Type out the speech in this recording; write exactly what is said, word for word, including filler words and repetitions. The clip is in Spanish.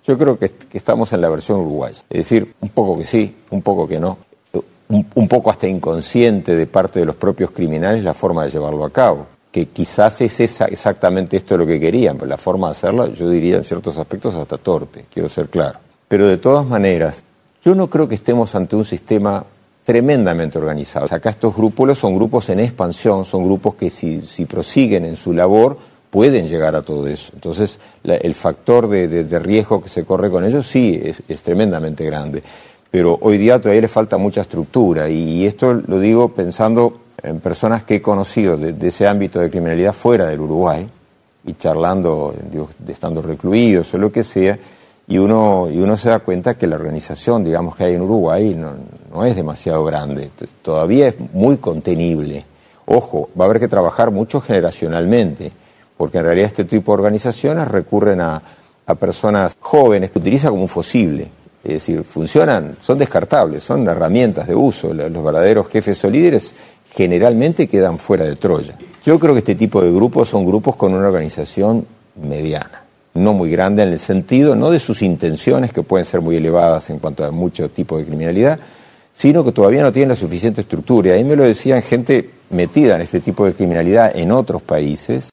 Yo creo que, que estamos en la versión uruguaya. Es decir, un poco que sí, un poco que no. Un, un poco hasta inconsciente de parte de los propios criminales la forma de llevarlo a cabo. Que quizás es esa, exactamente esto lo que querían, pero la forma de hacerla, yo diría en ciertos aspectos hasta torpe, quiero ser claro. Pero de todas maneras, yo no creo que estemos ante un sistema tremendamente organizado. Acá estos grupos son grupos en expansión, son grupos que si, si prosiguen en su labor pueden llegar a todo eso. Entonces, la, el factor de, de, de riesgo que se corre con ellos sí es, es tremendamente grande. Pero hoy día todavía le falta mucha estructura y esto lo digo pensando en personas que he conocido de, de ese ámbito de criminalidad fuera del Uruguay y charlando, digo, estando recluidos o lo que sea, y uno, y uno se da cuenta que la organización, digamos, que hay en Uruguay no, no es demasiado grande, todavía es muy contenible. Ojo, va a haber que trabajar mucho generacionalmente, porque en realidad este tipo de organizaciones recurren a, a personas jóvenes que utilizan como un fusible. Es decir, funcionan, son descartables, son herramientas de uso. Los verdaderos jefes o líderes generalmente quedan fuera de Troya. Yo creo que este tipo de grupos son grupos con una organización mediana, no muy grande en el sentido, no de sus intenciones, que pueden ser muy elevadas en cuanto a muchos tipos de criminalidad, sino que todavía no tienen la suficiente estructura. Y ahí me lo decían gente metida en este tipo de criminalidad en otros países,